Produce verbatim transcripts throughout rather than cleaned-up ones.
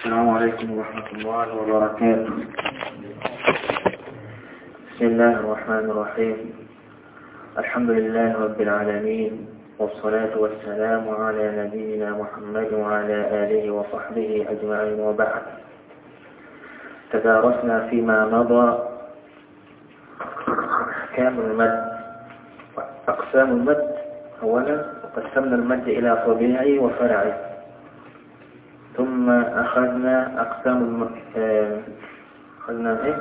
السلام عليكم ورحمة الله وبركاته. بسم الله الرحمن الرحيم. الحمد لله رب العالمين، والصلاة والسلام على نبينا محمد وعلى آله وصحبه أجمعين، وبعد. تدارسنا فيما مضى أحكام المد، أقسام المد. أولا قسمنا المد إلى طبيعي وفرعي، ثم أخذنا أقسام المد، أخذنا إيه؟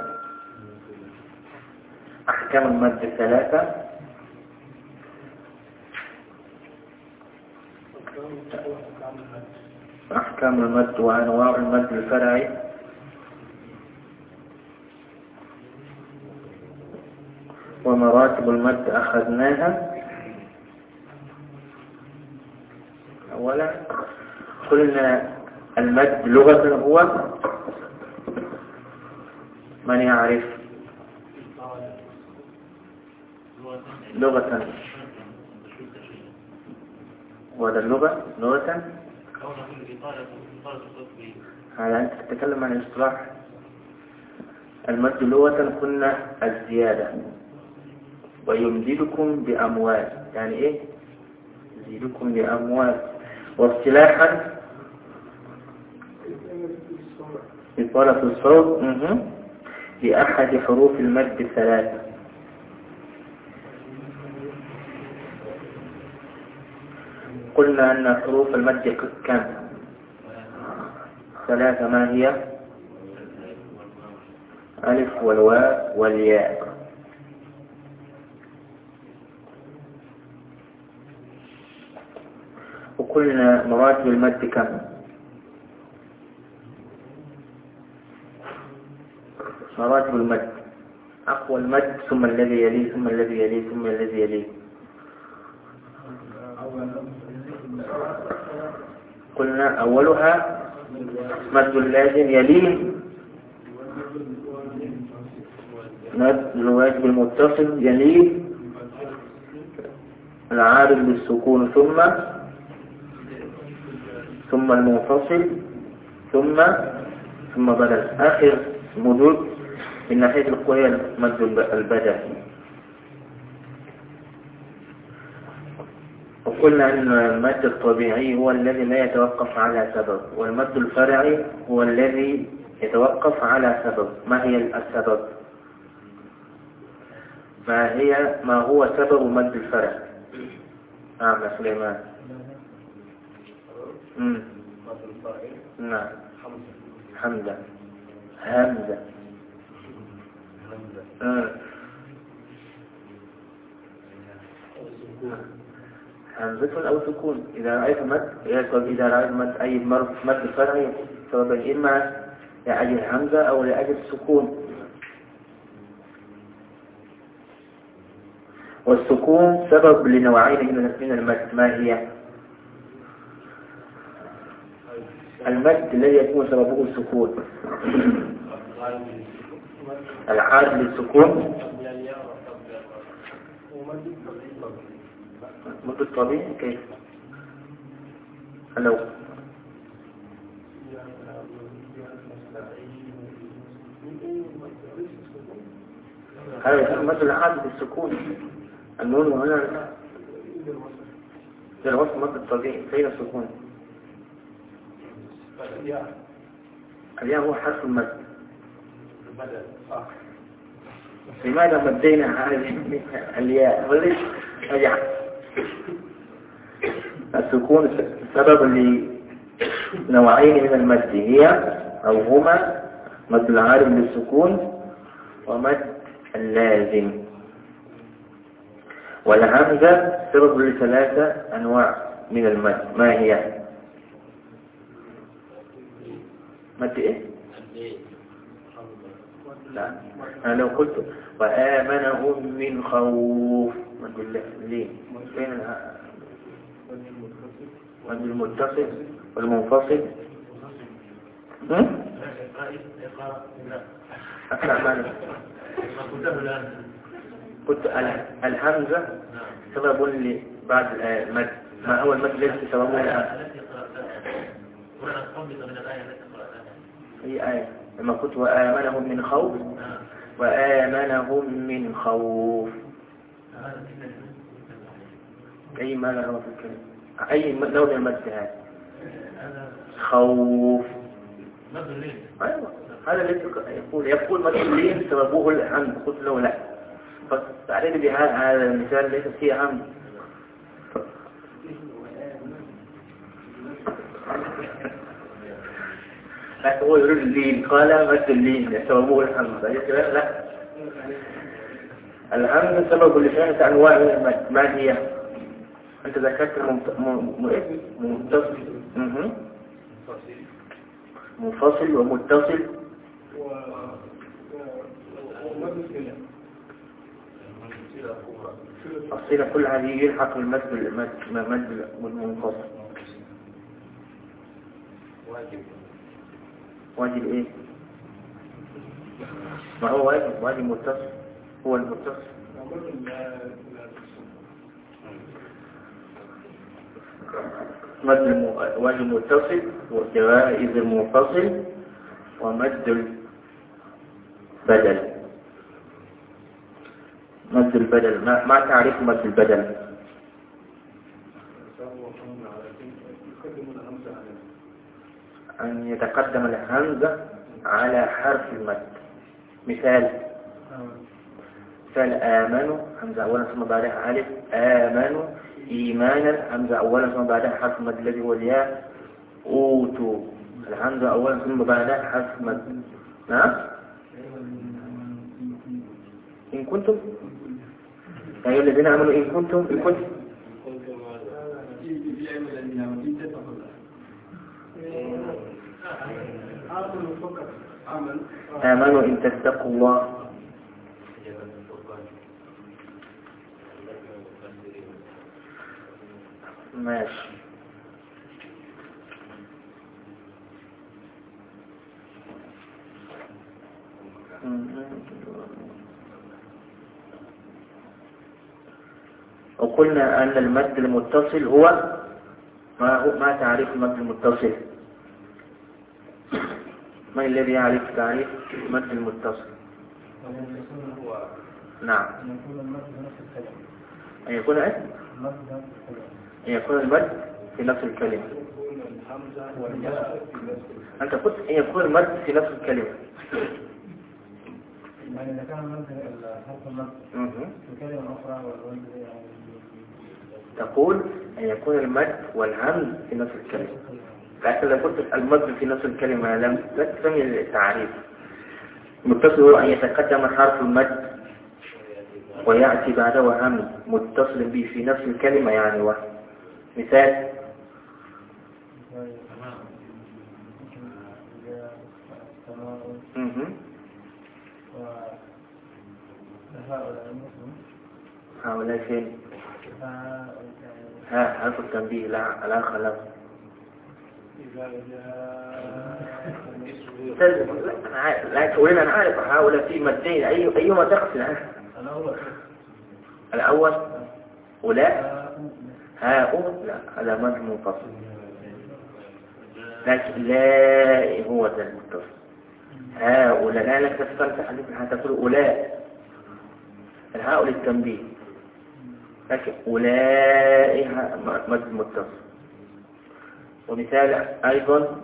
أحكام المد الثلاثة. أحكام المد وأنواع المد الفرعي، ومراتب المد أخذناها. أولا قلنا المد لغة هو، من يعرف لغة؟ وهذا اللغة لغة هذا أنت تتكلم عن الاصطلاح. المد لغة قلنا الزيادة، ويمددكم بأموال، يعني إيه؟ يزيدكم بأموال. واصطلاحا إطالة الصوت بأحد حروف المد الثلاثة. قلنا أن حروف المد كم؟ ثلاثة. ما هي؟ ألف والواو والياء. وقلنا مراتب المد كم؟ مراتب المد: أقوى المد، ثم الذي يليه، ثم الذي يليه، ثم الذي يليه. قلنا أولها مد اللازم يليه مد الواجب المتصل، يليه العارض للسكون، ثم ثم المنفصل، ثم ثم بدل. آخر مدود من ناحية القوية مد البدل. وقلنا أن المد الطبيعي هو الذي لا يتوقف على سبب، والمد الفرعي هو الذي يتوقف على سبب. ما هي السبب؟ ما هي ما هو سبب مد الفرع؟ نعم يا سليمان. امم نعم. حمزة. همزة. امم همزة أو سكون. إذا رأيت مد إذا رأيت مد أي مد فرعي سببا، إما لأجل همزة أو لأجل السكون. والسكون سبب لنوعين من المد. ما هي؟ المد الذي يكون سببه السكون، العارض للسكون. مد الطبيعي كيف؟ هلو هذا يكون مد العارض للسكون. النون هنا الوصف مد الطبيعي. فين السكون؟ الياء هو حرف المد. لماذا مدينا هذه الياء؟ وليش رجع؟ السكون سبب لنوعين من المد، هي أو هما مد العارض للسكون ومد اللازم. والهمزة سبب لثلاثة أنواع من المد. ما هي؟ مد إيه؟ لا، أنا لو قلت وآمنهم من خوف، مد الله ليه؟ فين مد المتصل والمنفصل؟ هم؟ أقرأ مالك. قلت الهمزة سبب لبعض المد. ما هو المد الذي سببه الآن؟ هي آية لما كنت وآمنهم من خوف وآمنهم من خوف. أي معنى هو في الكلمة؟ أي لون المد هذا؟ خوف. أيوة هذا الذي يقول يقول مد اللين سببه الحمد، قلت له لا، فتعرف بهذا هذا المثال ليس فيه حمد. لكن هو يريد اللين، قال مد اللين سببه الحمد، لا، الحمد سبب لثلاثة أنواع من المد. ما هي؟ أنت ذكرت منتصل منفصل ومتصل الصلة، كل هذه يلحق المد بالمد والمنفصل. واجب ايه؟ ما هو واجب؟ واجب متصل هو المتصل. مد واجب متصل وجوائز المنفصل ومد البدل. مد البدل ما, ما تعرف مد البدل؟ أن يتقدم الهمزة على حرف المد. مثال مثال آمنوا همزة أولا ثم بعدها ألف، آمنوا إيمانا همزة أولا ثم بعدها حرف المد الذي هو الياء، أوتوا الهمزة أولا ثم بعدها حرف المد. نعم إن كنتم يا أيها الذين آمنوا إن كنتم إن كنتم آمنوا إن تتقوا الله. ماشي. وقلنا أن المد المتصل هو ما هو ما تعريف المد المتصل؟ من الذي يعرف تعريف المد المتصل؟ نعم أن يكون إيه؟ أن يكون المد في نفس الكلمة. أنت قلت أن يكون المد في نفس الكلمة. يعني إذا كان المد حرف المد في كلمة أخرى والمد تقول أن يكون المد والهمز في نفس الكلمة، لكن لو قلت المد في نفس الكلمة لم لا تسمي التعريف. متصل هو أن يتقدم حرف المد ويأتي بعده همز متصل به في نفس الكلمة يعني واحد. مثال هؤلاء فين؟ ها حرف التنبيه لا لا خلاص. لا تقولين أنا عارف هؤلاء في مدين أي أيهما تقصد عنه؟ الأول ولا هاء لا على مد منفصل، لكن لا هو ذا المتصل. هؤلاء لا لك تستمتع حتى تقول أولاء الهاء للتنبيه، لكن أولئك مد متصل. ومثال أيضا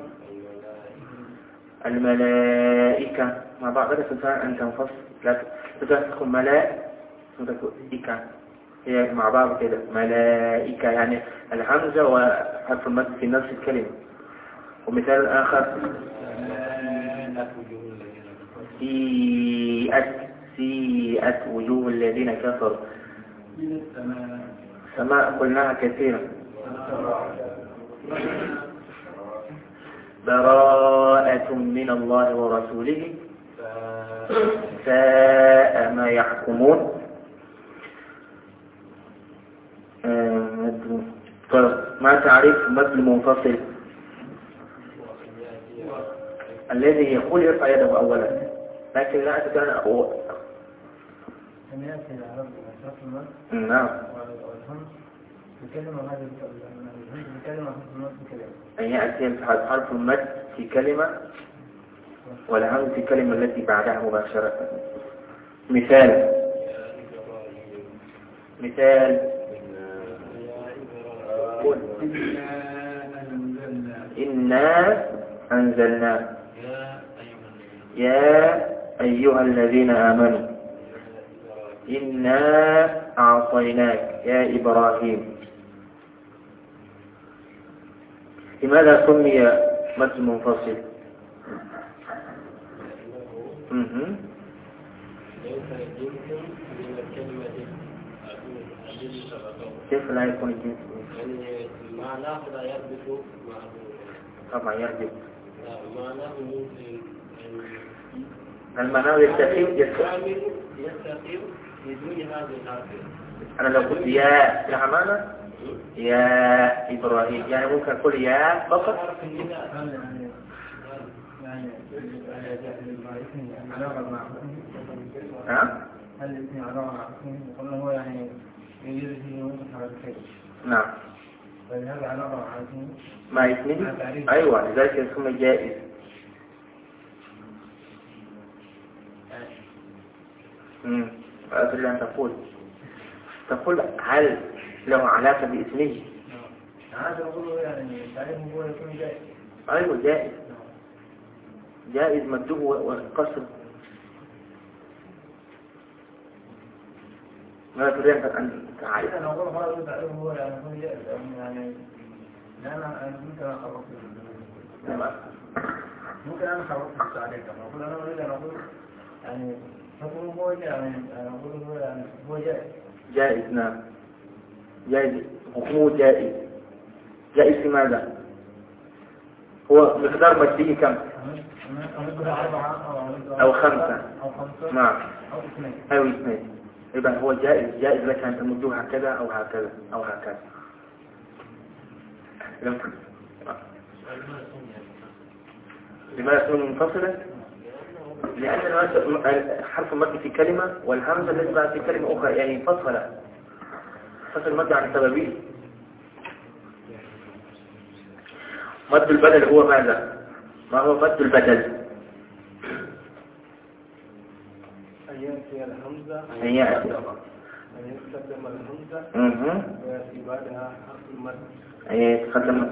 الملائكة مع بعض لا تستطيع أن تنفصل، لا تستطيع تكون ملاء تكون إكا هي مع بعض كده ملائكة، يعني الهمزة وحرف المد في نفس الكلمة. ومثال آخر سيئت سيئت وجوه الذين كفروا. سماء قلناها كثيرا. براءة من الله ورسوله ساء ما يحكمون. ما تعريف مد المنفصل؟ الذي يقول يرفع يده أولا لكن لا أتكلم أقوى. نعم أن يأتي حرف المد في كلمة والهمز في الكلمة التي بعدها مباشرة. مثال مثال قل إنا أنزلنا يا أيها الذين آمنوا إنا أعطيناك يا إبراهيم. لماذا سمي مد منفصل؟ اها كيف لا يكون الجنس؟ يعني معناه لا يربط معه. طبعا يربط. معناه ممكن المعنى يستقيم يستقيم يستقيم بدون هذا الحرف. أنا لو قلت يا لها معنى يا إبراهيم يعني ممكن أقول يا فقط. يعني علاقة مع ها؟ هل الاسم علاقة مع قلنا هو يعني يجوز فيه ممكن حركتين. نعم. فهذا علاقة مع اسمه مع اسمه أيوة لذلك يسمى جائز. امم أقول أن تقول تقول هل له علاقة باسمه؟ هذا نقوله يعني تعريفه هو يكون جائز. أيوة جائز جائز مدوه والقصر. ما تريد أن تعرف؟ أنا أقول هذا تعريفه هو يعني يكون جائز يعني لا أنا ممكن أخرج ممكن أنا أخرج التعريف أنا أقول أنا أريد أن أقول يعني حكمه هو يعني أنا أقول هو يعني هو جائز. جائز نعم جائز حكمه جائز. جائز في ماذا؟ هو مقدار مادي كم؟ أو خمسة نعم أو اثنين. إذا هو جائز جائز لك أن تمده هكذا أو هكذا أو هكذا. لماذا سمي منفصلا؟ لأن حرف المد في كلمة والهمزة التي بعد في كلمة أخرى يعني منفصلة. فصل المد عن سببه. مد البدل هو ماذا؟ ما هو مد البدل؟ أن يأتي الهمزة أن يأتي أن يستخدم الهمزة اها ويأتي بعدها حرف المد. أن يتقدم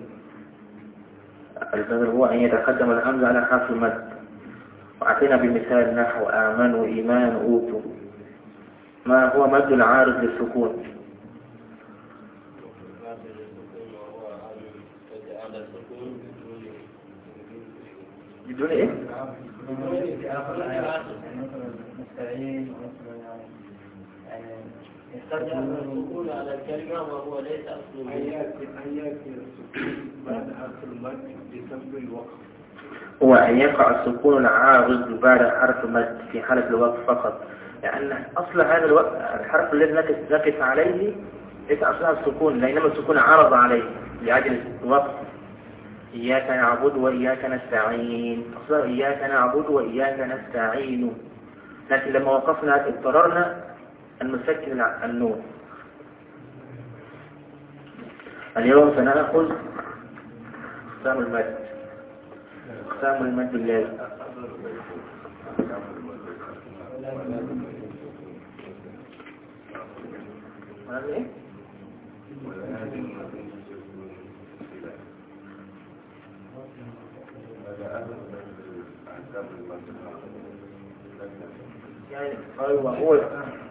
البدل هو أن يتقدم الهمزة على حرف المد. وأعطينا بمثال نحو آمنوا إيمان أوتوا. ما هو مد العارض للسكون؟ بدون إيه؟ يستخدم السكون على الكلمة وهو ليس أصل أن يأتي السكون بعد حرف المد بسبب الوقف. هو أن يقع السكون العارض بعد حرف المد في حالة الوقف فقط. لأن أصل هذا الوقف الحرف الذي نقف عليه ليس أصلها السكون لأنما السكون عارض عليه لأجل الوقف. إياك نعبد وإياك نستعين أصلا إياك نعبد وإياك نستعين. لكن لما وقفنا اضطررنا أن نسكن النون. اليوم سنأخذ أقسام المد. أقسام المد اللازم. ماذا إيه؟ يعني أيوة هو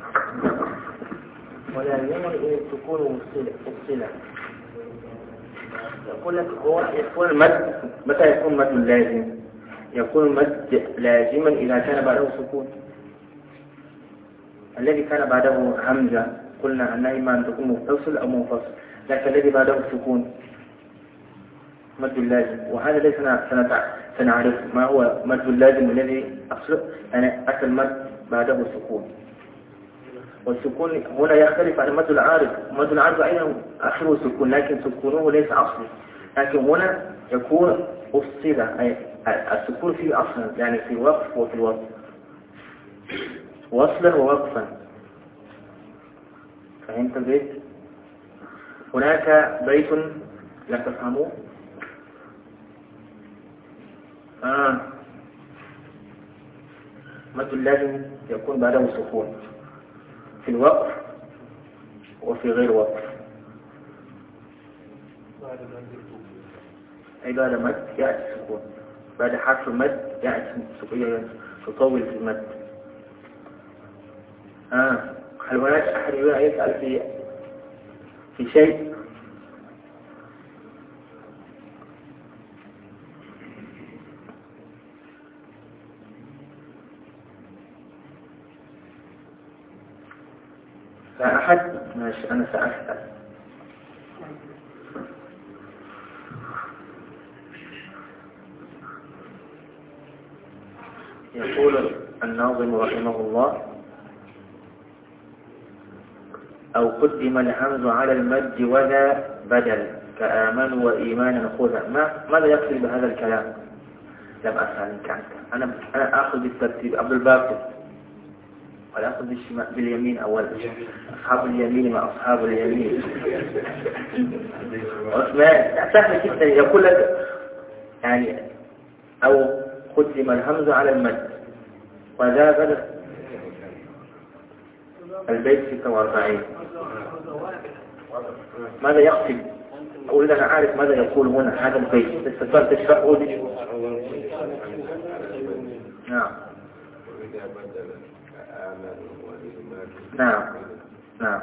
ولا يمر تكون مفصلة. يقول لك هو يكون المد متى يكون مد لازم؟ يكون المد لازما إذا كان بعده سكون. الذي كان بعده همزة قلنا أنها إما أن تكون متصل أو منفصل. لكن الذي بعده سكون مد اللازم. وهذا ليس سنعرف ما هو مد اللازم الذي أصل يعني أصل مد بعده سكون. والسكون هنا يختلف عن مد العارض. مد العارض أيضا آخره سكون لكن سكونه ليس أصلي. لكن هنا يكون أصلة أي السكون فيه أصلا يعني في وقف وفي الوقف وصلا ووقفا. فهمت البيت؟ هناك بيت لم تفهموه. آه مد اللازم يكون بعده سكون في الوقف وفي غير وقف. أي بعد مد يأتي سكون، بعد حرف المد يأتي سكون تطول في المد. آه. هل هناك أحد يسأل في في شيء؟ لا أحد؟ ماشي أنا سأسأل. يقول الناظم رحمه الله: أو قدم الهمز على المد وذا بدل كآمنوا وإيمانا خذا. ما ماذا يقصد بهذا الكلام؟ لم أسأل إن كانت أنا أنا آخذ بالترتيب. عبد الباقي ولا أخذ باليمين أولا؟ أصحاب اليمين مع أصحاب اليمين. عثمان سهل جدا. يقول لك يعني أو قدم الهمز على المد وذا بدل. البيت ستة وأربعين. ماذا يقصد؟ أريد أن أعرف ماذا يقول هنا هذا البيت. تستطيع تشرحه لي؟ نعم نعم نعم.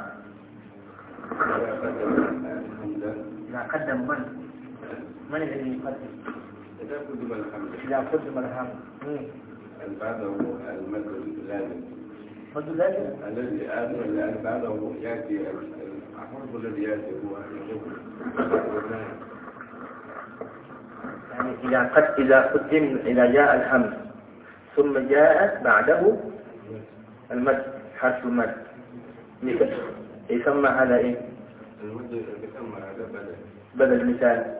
إذا قدم من؟ من الذي يقدم؟ إذا قدم الحمد. إذا قدم الحمد. بعده المد اللازم. المد اللازم الذي آخر الآن بعده يأتي الحرف الذي يأتي هو يعني إذا قد إذا قدم إذا جاء الحمد ثم جاء بعده المد حرف المد يسمى هذا إيه؟ المد يسمى هذا بدل. بدل مثال.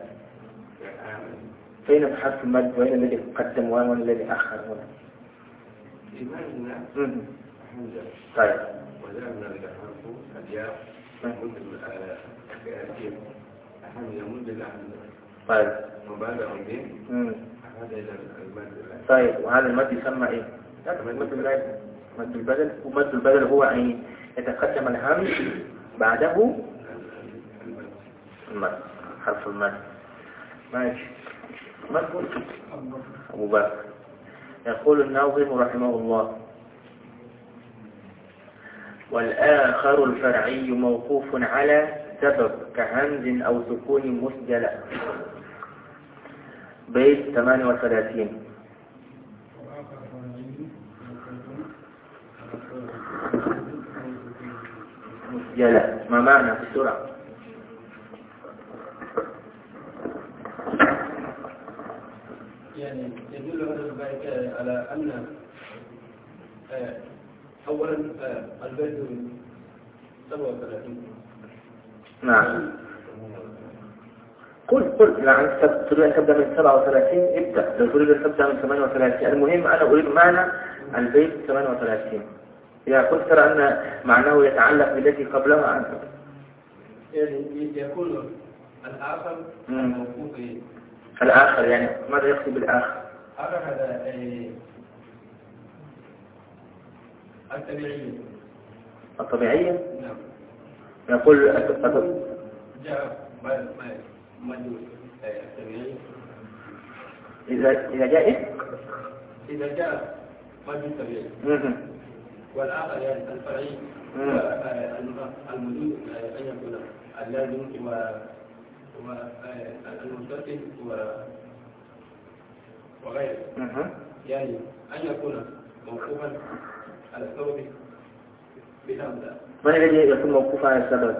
فين حرف المد وين الذي قدم وين الذي أخر هنا؟ إيماننا حمزة. طيب. وجعلنا لك حرف الياء مد الأخير حمزة مد الأحمد. طيب. وبعده مين؟ هذا إلى المد. طيب وهذا المد يسمى إيه؟ مد اللازم. مد البدل. ومد البدل هو أن يتقدم الهمز بعده المد حرف المد. ماشي. مد أبو بكر. يقول الناظم رحمه الله: والآخر الفرعي موقوف على سبب كهمز أو سكون مسجلة. بيت ثمانية وثلاثين. مسجلة ما معنى بسرعة؟ يعني يدل هذا البيت على أن أولا البيت سبعة وثلاثين. نعم. قل قل يعني تريد أن تبدأ من سبعة وثلاثين ابدأ. لو تريد أن تبدأ من ثمانية وثلاثين المهم أنا أريد معنى البيت ثمانية وثلاثين. إذا قلت ترى أن معناه يتعلق بالتي قبلها أنت يعني يكون الآخر موقوف. الآخر يعني ماذا يقصد بالآخر؟ آخر هذا الطبيعية. الطبيعية؟ نعم. يقول جاء ما ما الطبيعي. إذا إذا جاء إيه؟ إذا جاء مد الطبيعي. والآخر يعني الفرعي الموجود أن يكون اللازم والمتصل وغيره. يعني أن يكون موقوفا على السبب بهمزة. من الذي يكون موقوفا على السبب؟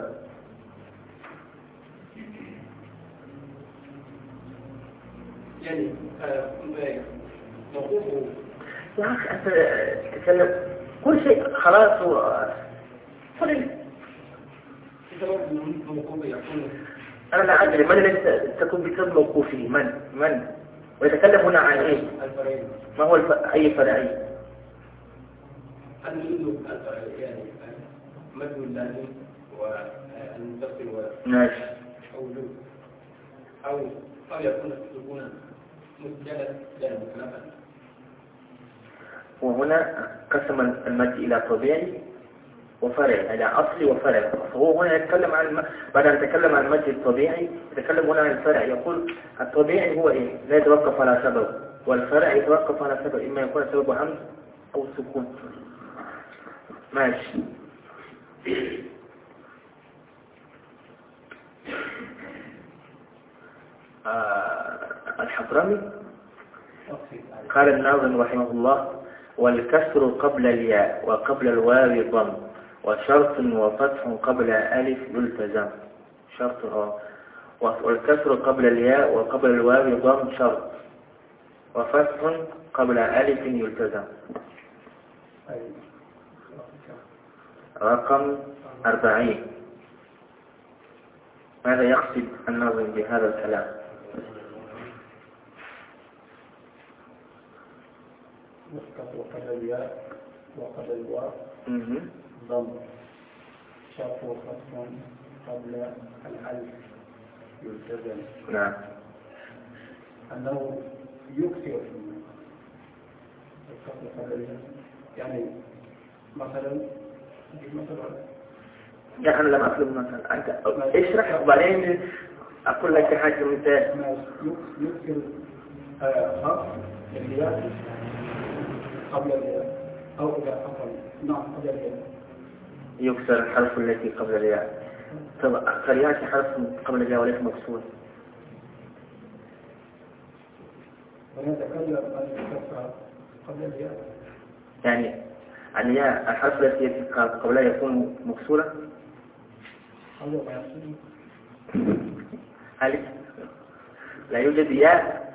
يعني موقوفه. يا أخي أنت تتكلم كل شيء خلاص و قل بسبب موقوف يكون. أنا لا أدري من الذي تكون بسبب موقوفه. من من ويتكلم هنا عن إيه؟ الفرعي. ما هو الف... أي فرعي؟ المد الفرعي يعني مد اللازم والمتصل و ماشي. أو أو أو يكون سكونا مسجلا لا مكلفا. وهنا قسم المد إلى طبيعي وفرعي، إلى أصلي وفرعي. فهو هنا يتكلم عن الم... بعد أن يتكلم عن المد الطبيعي يتكلم هنا عن الفرعي. يقول الطبيعي هو إيه؟ لا يتوقف على سبب، والفرع يتوقف على سبب، إما يكون سبب همز أو سكون. ماشي. آه الحضرمي قال الناظم رحمه الله: والكسر قبل الياء وقبل الواو ضم، وشرط وفتح قبل ألف يلتزم. شرط اه والكسر قبل الياء وقبل الواو ضم شرط، وفتح قبل ألف يلتزم. رقم أربعين. ماذا يقصد الناظم بهذا الكلام؟ وقبل الياء وقبل الواو ضم شرط وفتح قبل الألف يلتزم. نعم. أنه يكثر يعني مثلا مثلا يعني أنا لم أطلب مثلا، أنت اشرح وبعدين أقول لك حاجة مثال. يكثر خط الياء قبل الياء أو إذا حصل نعم قبل الياء يكسر الحرف التي قبل الياء. طب فالياء حرف قبل الياء وليس مكسور. ونتكلم عن الكسر قبل الياء، يعني الياء الحرف التي قبلها يكون مكسورا. قبل ما يحصل هل لا يوجد ياء؟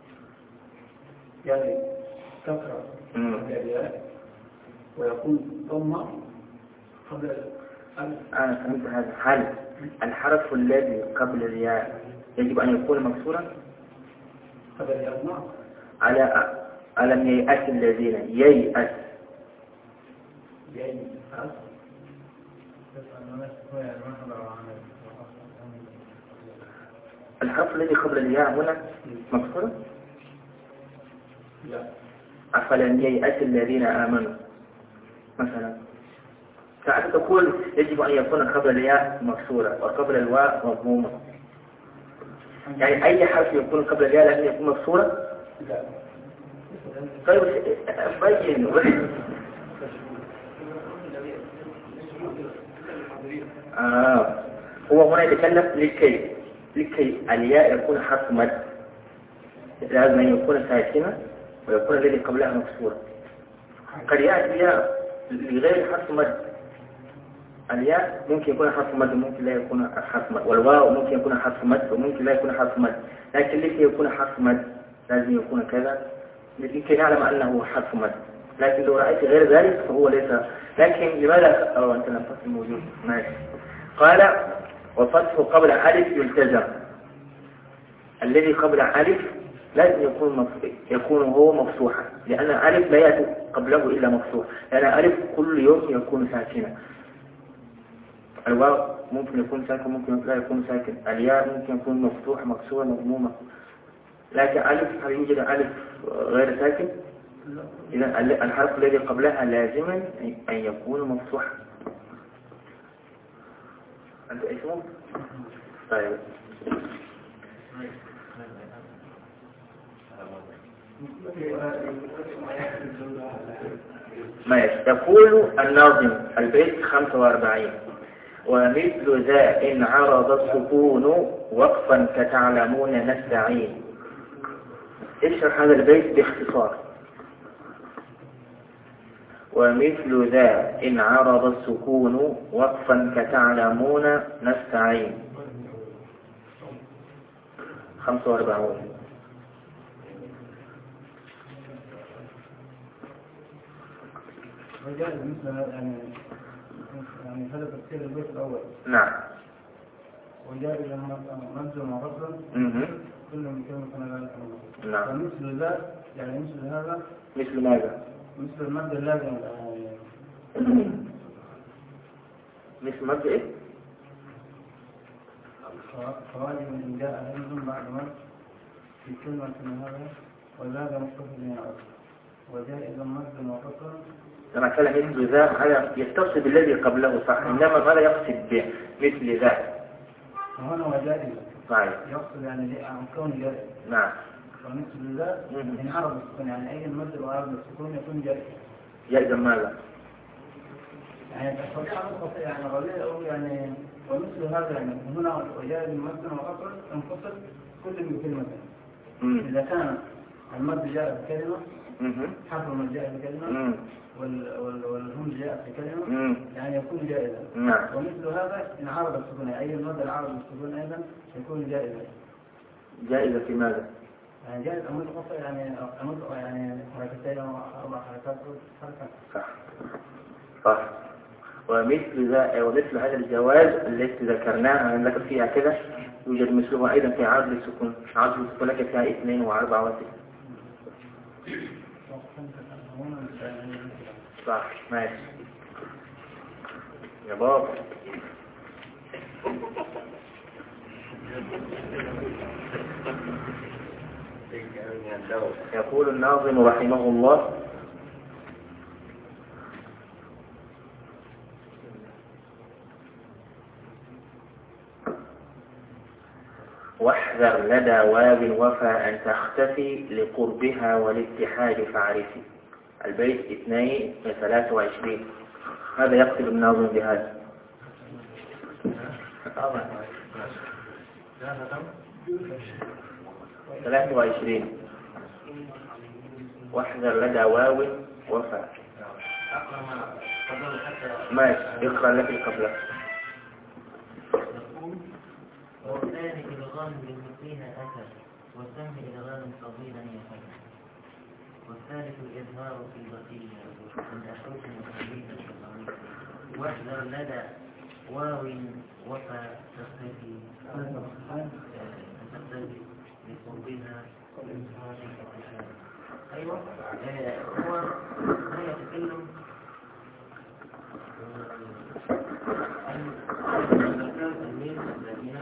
يعني كسر قبل الياء ويكون ضم قبل الألف. أنا فهمت هذا. هل الحرف الذي قبل الياء يجب أن يكون مكسورا؟ قبل الياء نعم. على ألم ييأس الذين ييأس ييأس الحرف الذي قبل الياء هنا مكسورا؟ لا. أفلم ييأس الذين آمنوا مثلا. ساعات تقول يجب أن يكون قبل الياء مكسورة وقبل الواء مضمومة. يعني أي حرف يكون قبل الياء لازم يكون مكسورة؟ لا. طيب بين. آه. هو هنا يتكلم لكي لكي الياء يكون حرف مد لازم أن يكون ساكنة ويكون الذي قبلها مكسورة. قد يأتي الياء لغير حرف مد. الياء ممكن يكون حرف مد وممكن لا يكون حرف مد، والواو ممكن يكون حرف مد وممكن لا يكون حرف مد، لكن لكي يكون حرف مد لازم يكون كذا لكي نعلم أنه حرف مد. لكن لو رأيت غير ذلك فهو ليس. لكن لماذا أو أنت لم تفهم موجود؟ ماشي. قال وفتح قبل ألف يلتزم. الذي قبل ألف لازم يكون مفتوح، يكون هو مفتوحا، لأن ألف لا يأتي قبله إلا مفتوح، لأن ألف كل يوم يكون ساكنا. الواو ممكن يكون ساكن ممكن لا يكون ساكن. الياء ممكن يكون مفتوح مكسورة مضمومة. لكن ألف هل يوجد ألف غير ساكن؟ إذا الحرف الذي قبلها لازما أن يكون مفتوحا. أنت اسمه؟ طيب. ماشي. يقول الناظم البيت خمسة وأربعين: ومثل ذا إن عرض السكون وقفا كتعلمون نستعين. اشرح هذا البيت باختصار. ومثل ذا إن عرض السكون وقفا كتعلمون نستعين. خمسة وأربعون. وجاء مثل يعني يعني هذا تفسير البيت الأول. نعم. وجاء إلى منزل ورفضا كل من كلمة كان ذلك. نعم. فمثل ذا يعني مثل هذا. مثل ماذا؟ مثل المادة اللازم. مثل مادة إيه؟ فواجب إن جاء همز بعد مد في كلمة من هذا وزاد مختصر من العرض وجائزا مد وقصر. لما كان مثل ذا هذا يتصل بالذي قبله صح، إنما ماذا يقصد بمثل ذا؟ هنا وجائزا. طيب. يقصد يعني عن كون جائز. نعم. ومثل ذا إن عرض السكون يعني أي المد وعرض السكون يكون جائز. جائزا ماذا؟ يعني تستطيع أن تستطيع يعني غالية أو يعني ومثل هذا يعني هنا وجائز مد وقصر انفصل كل من كلمة. إذا كان المد جاء بكلمة حرف المد جاء بكلمة والهم جاء بكلمة يعني يكون جائزا. ومثل هذا إن عرض السكون أي المد العرض السكون أيضا يكون جائزا. جائزة في ماذا؟ يعني جائز أمد قصة يعني أمد يعني حركتين أو أربع حركات حركات. صح صح. ومثل ذا ومثل هذا الجواز التي ذكرناها نذكر فيها كذا يوجد مثله أيضا في عرض السكون. عرض السكون لك فيها اثنين وأربعة وستة. صح ماشي يا بابا. يقول الناظم رحمه الله واحذر لدى واو وفى أن تختفي لقربها والاتحاد فاعرفي. البيت اثنين ثلاثة وعشرين. هذا يقصد الناظم بهذا. ثلاثة وعشرين. واحذر لدى واو وفى. ماشي اقرأ لك القبلة. والثاني إلغام بالمثلين أتى والسهم إلغام فضيلا يفعل والثالث الإظهار في بقية من أحوش مخلية الشرعية. واحذر لدى واو وفى تختفي تختفي لقربها والإظهار في. أيوة هو هو يتكلم عن الأركان المين الذين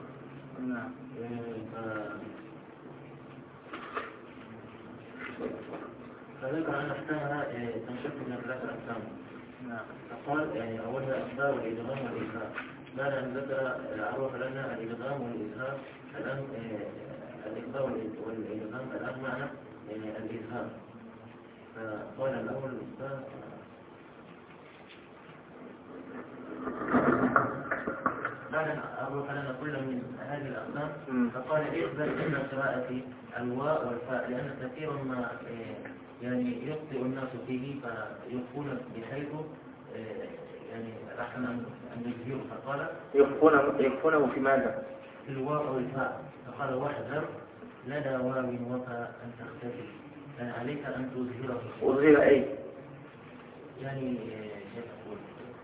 فذكر أن أحكامها تنشق من ثلاثة أحكام. فقال يعني أولها أسباب الإدغام والإظهار. بعد أن ذكر عرف لنا الإدغام والإظهار الآن الإدغام والإدغام الآن معنى الإظهار. فقال الأول الأستاذ بعد أن عرف لنا كل من هذه الأقسام فقال اقبل من قراءة الواء والفاء لأن كثيرا ما يعني يخطئ الناس فيه فيخفون بحيث يعني أحسن أن يجهروا. فقال يخفونه في ماذا؟ في الواء والفاء. فقال واحذر لدى واو وفاء أن تختفي يعني عليك أن تظهره. أظهر أي؟ يعني كيف أقول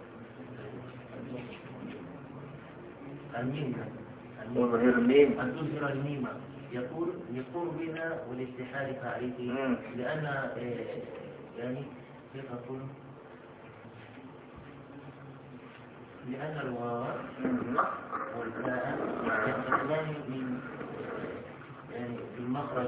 الميم أظهر الميم أن تظهر الميم يقول لقربها والاتحاد فاعله لأن يعني كيف أقول لأن الواو والفاء يختلفان من يعني في المخرج.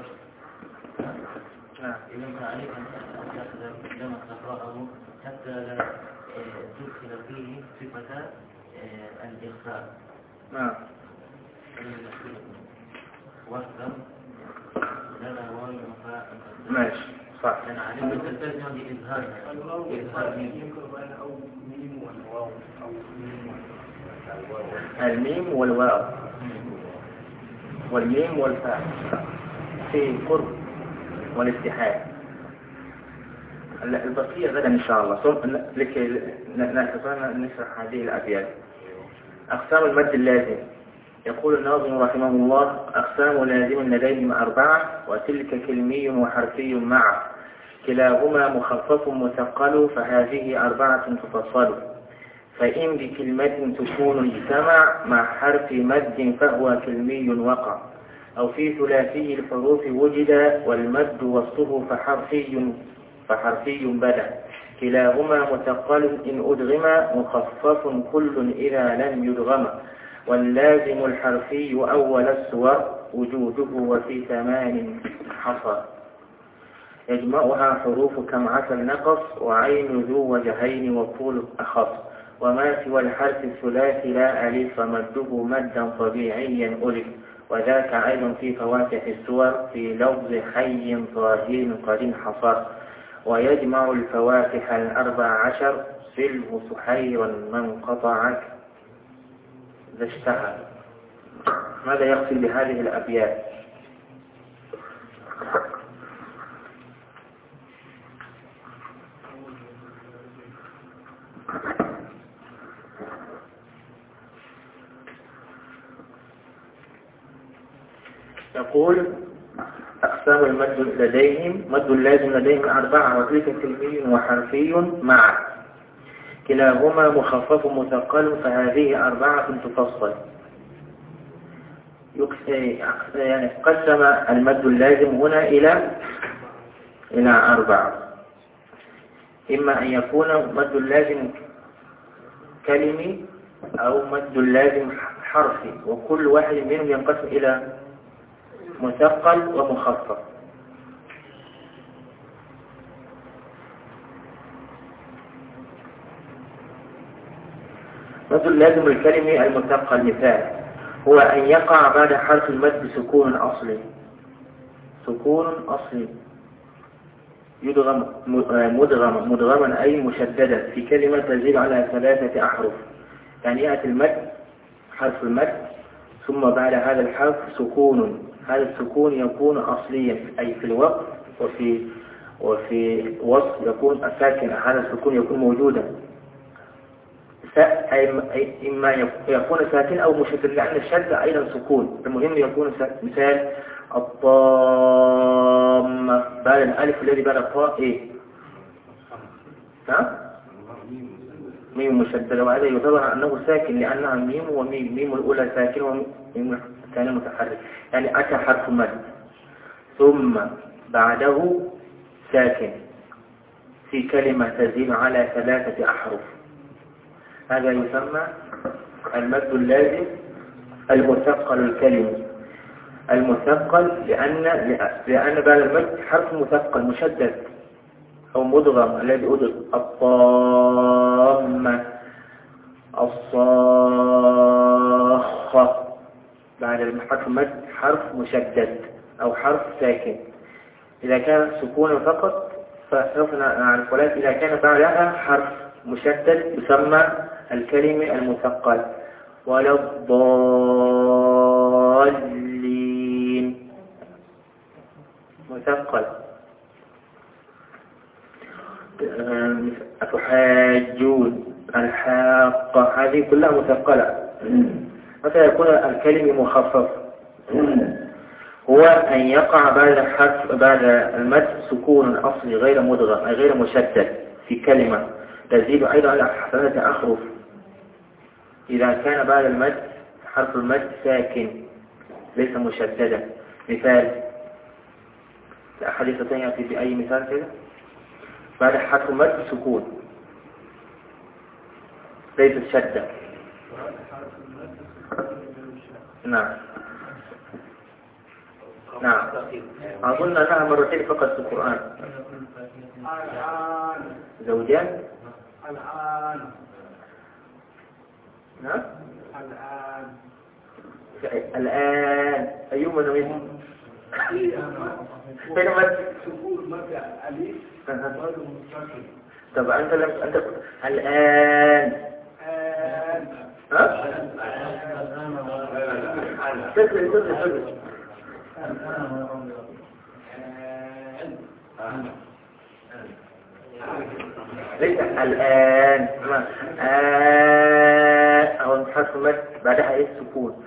إذا فعليك أن تحذر عندما تقرأه حتى لا تدخل فيه صفة الإخفاء. نعم. واحذر لنا واو وفاء. ماشي صح. لأن عليك أن تلتزم بإظهارها. إظهار ميم. الميم والواو والميم والفاء في قرب والاتحاد. البقية غدا إن شاء الله لكي نشرح هذه الأبيات. أقسام المد اللازم. يقول الناظم رحمه الله أقسام لازم لديهم أربعة وتلك كلمي وحرفي معا كلاهما مخفف مثقل فهذه أربعة تفصل. فإن بكلمة تكون اجتمع مع حرف مد فهو كلمي وقع أو في ثلاثي الحروف وجد والمد وسطه فحرفي فحرفي بدا كلاهما مثقل إن أدغم مخفف كل إذا لم يدغم واللازم الحرفي أول السور وجوده وفي ثمان حصر. يجمعها حروف كم عسل نقص وعين ذو وجهين وطول أخص وما سوى الحرف الثلاثي لا ألف مده مدا طبيعيا ألف وذاك أيضا في فواتح السور في لفظ حي ظاهر قد انحصر ويجمع الفواتح الأربع عشر سله سحيرا من قطعك ذا اشتهى. ماذا يقصد بهذه الأبيات؟ يقول أقسام المد لديهم مد اللازم لديهم أربعة وتلك كلمي وحرفي معا كلاهما مخفف مثقل فهذه أربعة تفصل. يعني قسم المد اللازم هنا إلى إلى أربعة، إما أن يكون مد اللازم كلمي أو مد اللازم حرفي، وكل واحد منهم ينقسم إلى مثقل ومخفف. مد اللازم الكلمي المثقل مثال هو أن يقع بعد حرف المد سكون أصلي سكون أصلي يدغم مدغم مدغما أي مشددا في كلمة تزيد على ثلاثة أحرف. يعني يأتي المد حرف المد ثم بعد هذا الحرف سكون، هذا السكون يكون أصليا أي في الوقت وفي وفي وسط يكون ساكن، هذا السكون يكون موجودا إما يكون ساكن أو مشدد لأن الشد أيضا سكون. المهم يكون مثال الطامة بعد الألف الذي بعد الطاء إيه؟ ها؟ ميم مشددة، وهذا يعتبر أنه ساكن لأنها ميم وميم، ميم الأولى ساكن وميم الثانية متحرك. يعني أتى حرف مد ثم بعده ساكن في كلمة تزيد على ثلاثة أحرف، هذا يسمى المد اللازم المثقل الكلمي. المثقل لأن لأن بعد المد حرف مثقل مشدد أو مدغم الذي أدغم الطامة الصاخة بعد حرف المد حرف مشدد أو حرف ساكن. إذا كان سكونا فقط فسوف نعرف، ولكن إذا كان بعدها حرف مشدد يسمى الكلمة المثقل. ولا الضالين مثقل. أتحاجون الحاقة هذه كلها مثقلة. متى يكون الكلمة مخفف؟ هو أن يقع بعد حرف بعد المد سكون أصلي غير مدغم أي غير مشدد في كلمة تزيد أيضا على ثلاثة أحرف. إذا كان بعد المد حرف المد ساكن ليس مشددا. مثال أحد يستطيع يأتي بأي مثال كده؟ بعد حرف المد سكون ليس شدة. نعم نعم أظن أنها مرتين فقط في القرآن. زوجان الآن نعم الآن الآن أيهما منهم؟ فين مد؟ سكون مد ألف غير مستقيم. طب أنت لم أنت الآن ها؟ تدري تدري تدري ليس الآن آن أو حرف مد بعدها إيه السكون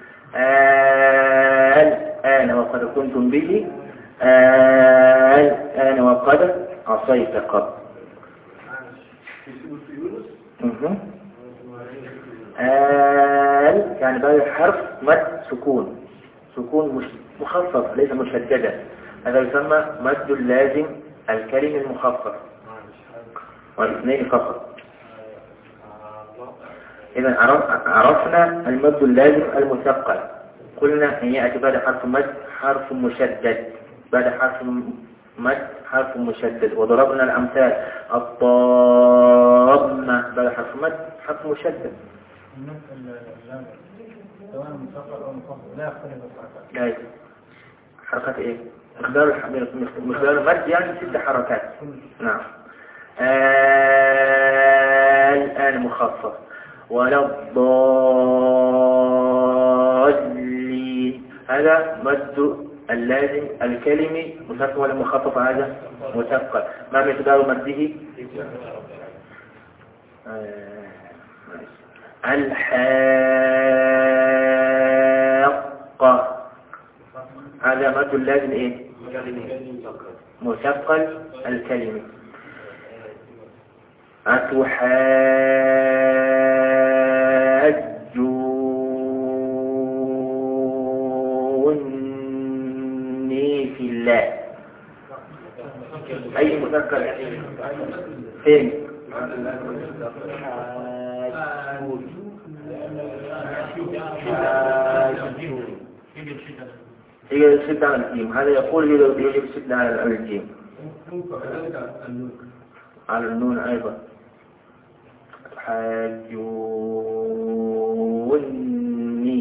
آن آن وقد كنتم به آن آن وقد عصيت قبل آن يعني بعد الحرف مد سكون سكون مش مخفف ليس مشددا، هذا يسمى مد اللازم الكلمة المخفف والاثنين فقط. إذا عرفنا المد اللازم المثقل، قلنا أن يأتي بعد حرف مد حرف مشدد بعد حرف مد حرف مشدد. وضربنا الأمثال الطامة بل حرف مد حرف مشدد. سواء مصغر أو مخفض لا يختلف الحركات. لا حركات إيه؟ مقدار مقدار المد يعني ست حركات. نعم. آه الآن مخفف. ولا الضالين هذا مد اللازم الكلمي مثقل ولا مخفف؟ هذا مثقل. ما مقدار مده؟ آه الحاقة هذا مد اللازم ايه؟ مثقل الكلمي. أتحاجوني في الله أي مثقل فين؟ هي الشدة على الجيم. هذا يقول يجب الشدة على الجيم على النون أيضا. حاجوني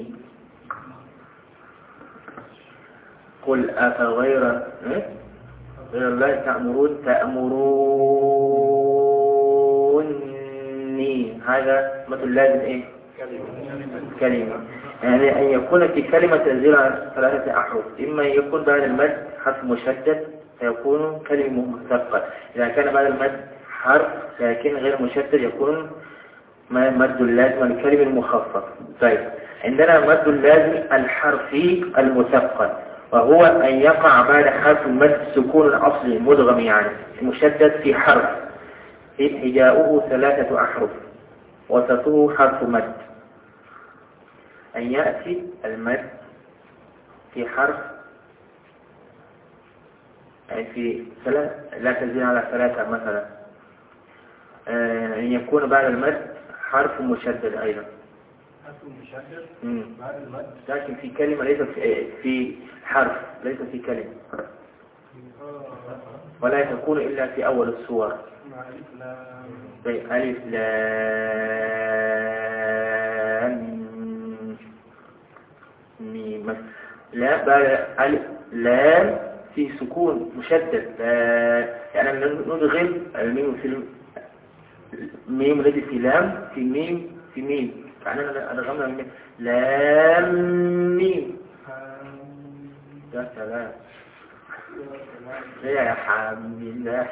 قل أفغير غير الله تأمرون تأمروني هذا مثل لازم إيه؟ كلمة. يعني أن يكون في كلمة تنزيل عن ثلاثة أحرف. إما يكون بعد المد حرف مشدد فيكون كلمة مثقل. إذا كان بعد المد حرف لكن غير مشدد يكون مد اللازم الكلمة المخفف. طيب عندنا مد اللازم الحرفي المثقل وهو أن يقع بعد حرف المد سكون الأصلي مدغم يعني مشدد في حرف هجاؤه ثلاثة أحرف وسطه حرف مد. أن يأتي المد في حرف يعني في ثلاث لا تزيد على ثلاثة مثلا. أن يكون بعد المد حرف مشدد أيضا حرف مشدد مم. بعد المد لكن في كلمة ليس في, في حرف ليس في كلمة ولا تكون إلا في أول السور. طيب ألف لام ميم. لا بعد ألف لام في سكون مشدد يعني ندغم الميم في الميم الذي في لام في ميم في ميم فأنا أدغمنا من لام ميم. يا سلام يا حبيب الله.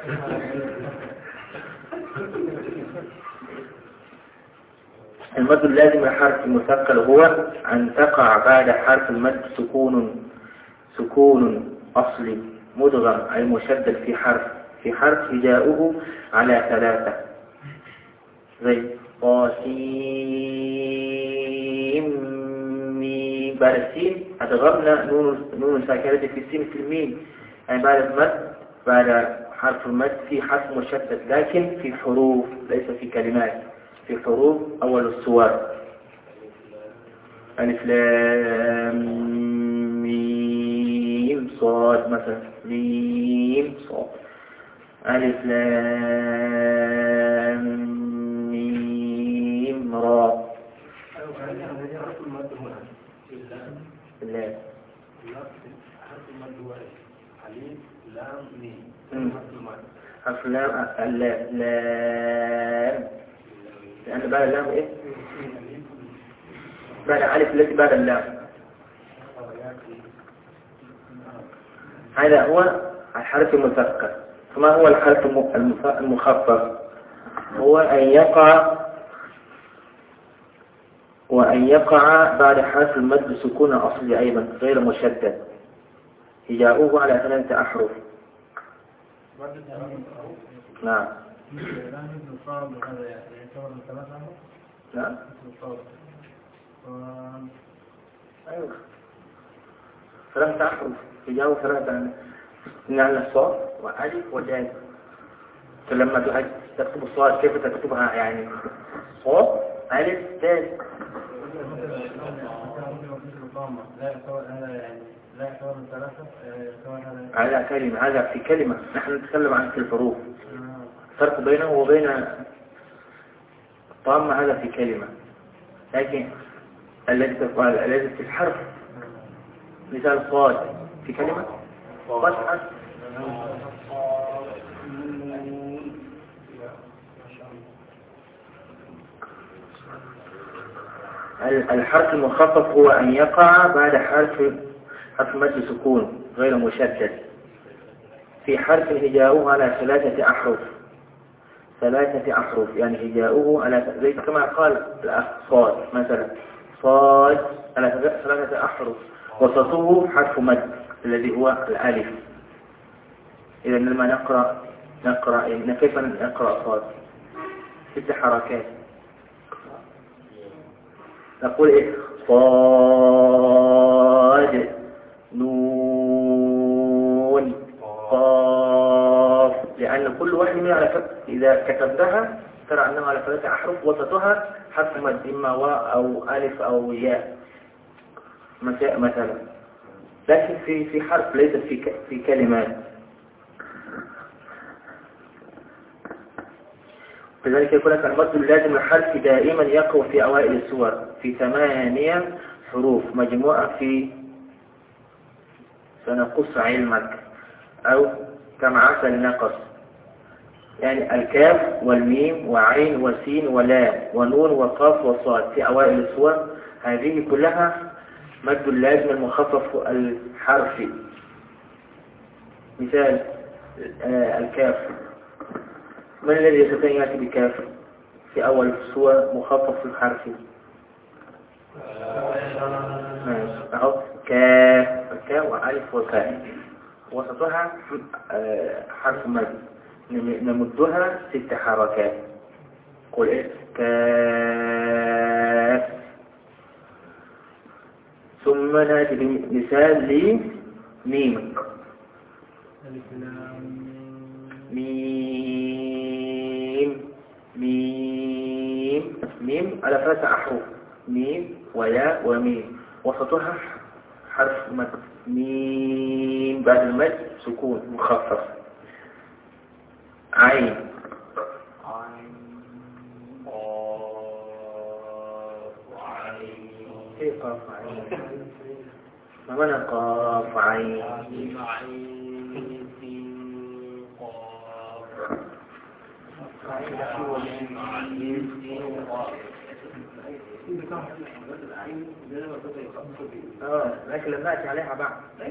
المد اللازم الحرف المثقل هو أن تقع بعد حرف المد سكون سكون أصلي مدغم أي مشدد في حرف في حرف هجاؤه على ثلاثة زي قاسيم ميم. بعد السين أدغمنا نون نون ساكنة في السين في الميم يعني بعد المد بعد حرف المد في حرف مشدد لكن في حروف ليس في كلمات في حروف أول السور. ألف لام ميم صاد مثلا ميم صاد ألف لام ميم را. لا حرف المد هو ألف لام ميم حرف لام اللام لام لأن بعد اللام إيه؟ بعد ألف التي بعد اللام. هذا هو الحرف المثقل. فما هو الحرف المخفف؟ هو أن يقع وأن يقع بعد حرف المد سكون أصلي أيضا غير مشدد هجاؤه على ثلاثة أحرف. نعم نعم أيوة ثلاثة أحرف هجاؤه ثلاثة نعم الصاد وألف ودال. فلما تكتب الصاد كيف تكتبها يعني صاد ألف دال. لا يعتبر هذا يعني لا يعتبر ثلاثة كمان هذا على كلمة، هذا في كلمة، نحن نتكلم عن في الحروف. الفرق بينه وبين الطامة هذا في كلمة، لكن الذي تقال الذي في الحرف مثال صاد في كلمة صاد حرف. الحرف المخفف هو أن يقع بعد حرف حرف مد سكون غير مشدد في حرف هجاؤه على ثلاثة أحرف ثلاثة أحرف يعني هجاؤه على زي كما قال الأخ صاد مثلا صاد على ثلاثة أحرف وسطه حرف مد الذي هو الألف. إذا لما نقرأ نقرأ كيف نقرأ صاد؟ ست حركات. نقول إيه؟ صاد نون قاف، لأن كل واحد منها على ف... إذا كتبتها ترى أنها على ثلاثة أحرف وسطها حرف مد إما واو أو ألف أو ياء مثلا، لكن في في حرف ليس في ك... في كلمات. لذلك يقول لك المد اللازم الحرف دائما يقع في أوائل السور في ثمانية حروف مجموعة في سنقص علمك أو كم عسل نقص، يعني الكاف والميم وعين وسين ولام ونون وقاف وصاد في أوائل السور. هذه كلها مد اللازم المخفف الحرفي. مثال آه الكاف، من الذي يستطيع يأتي بكاف في أول السور مخفف الحرفي؟ أهو كاف كاف وألف وكاف وسطها حرف مد نمدها ست حركات. قل إيه؟ كاف. ثم نأتي بمثال لميم ميم ميم ميم على ثلاثة أحرف ميم وياء وميم وسطها حرف مد ميم بعد المد سكون مخفف. عين كيف قاف عين؟ ما معنى قاف عين؟ اه لكن لم نأتي عليها بعد.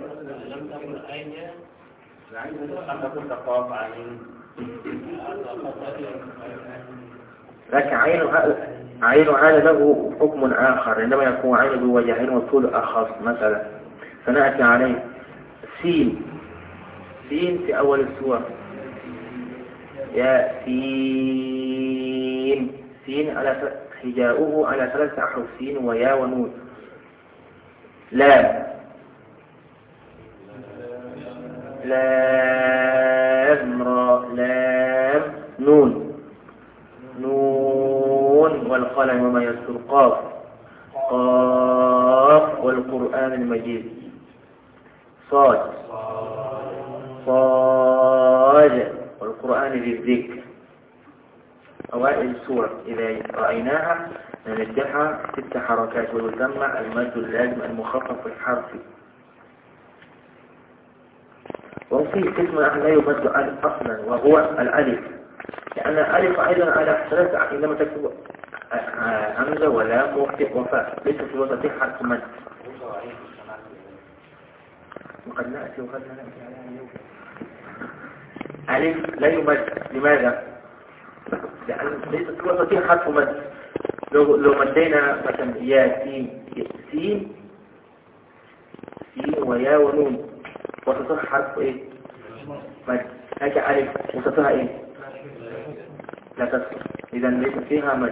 لكن عين هذا عين هذا له حكم آخر عندما يكون عين بوجهين وطول أخص مثلا، فنأتي عليه سين سين في أول السور يا سين سين على هجاؤه على ثلاثة أحرف سين ويا ونون. لام لام را لام نون نون والقلم وما يسطر قاف قاف والقرآن المجيد. صاد صاد والقرآن للذكر. أوائل السور إذا رأيناها نمدها ست حركات ويسمى المد اللازم المخفف الحرفي. وفي قسم لا يمد أصلا وهو الألف، لأن الألف أيضا على ثلاثة عندما تكتب همزة ولام وفاء ليس في وسط حرف مد. وقد نأتي وقد لا نأتي عليها اليوم. ألف لا يمد. لماذا؟ لأن ليس في وسط حرف مد. لو لو مدينا مثلا يا سين سين سين ويا ونون وسطها حرف ايه؟ مد. هكا ألف وسطها ايه؟ لا تسكت، إذا ليس فيها مد.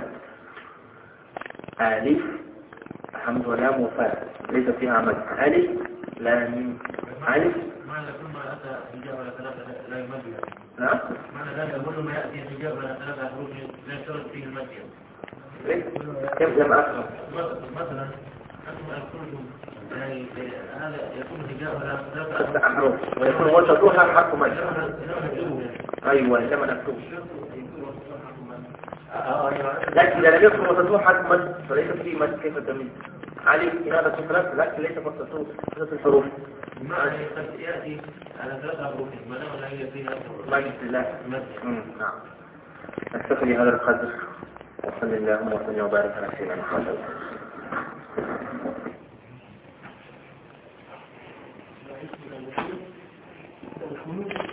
ألف حمد ولام وفاء ليس فيها مد. ألف لام ألف معنى كل ما أتى حجاب ولا ثلاثة لا يمد. نعم. معنى ذلك كل ما يأتي حجاب ولا ثلاثة حروف لا يشترط فيه المد. كيف لم أفهم؟ مثلا أنتم أذكرتم يعني هذا يكون هجاء ولا ثلاثة أحرف ويكون وسطها حرف مد. أيوة لما نكتب لكن إذا لم يكن وسطها حرف مد فليس فيه مد. كيف تميز علي إنادة ثلاث لكن ليس وسطه ثلاث الحروف. يعني قد يأتي على ثلاثة حروف ما دام لا هي فيها مجد الله. نعم. نكتفي بهذا القدر وصلى اللهم وسلم وبارك على سيدنا محمد.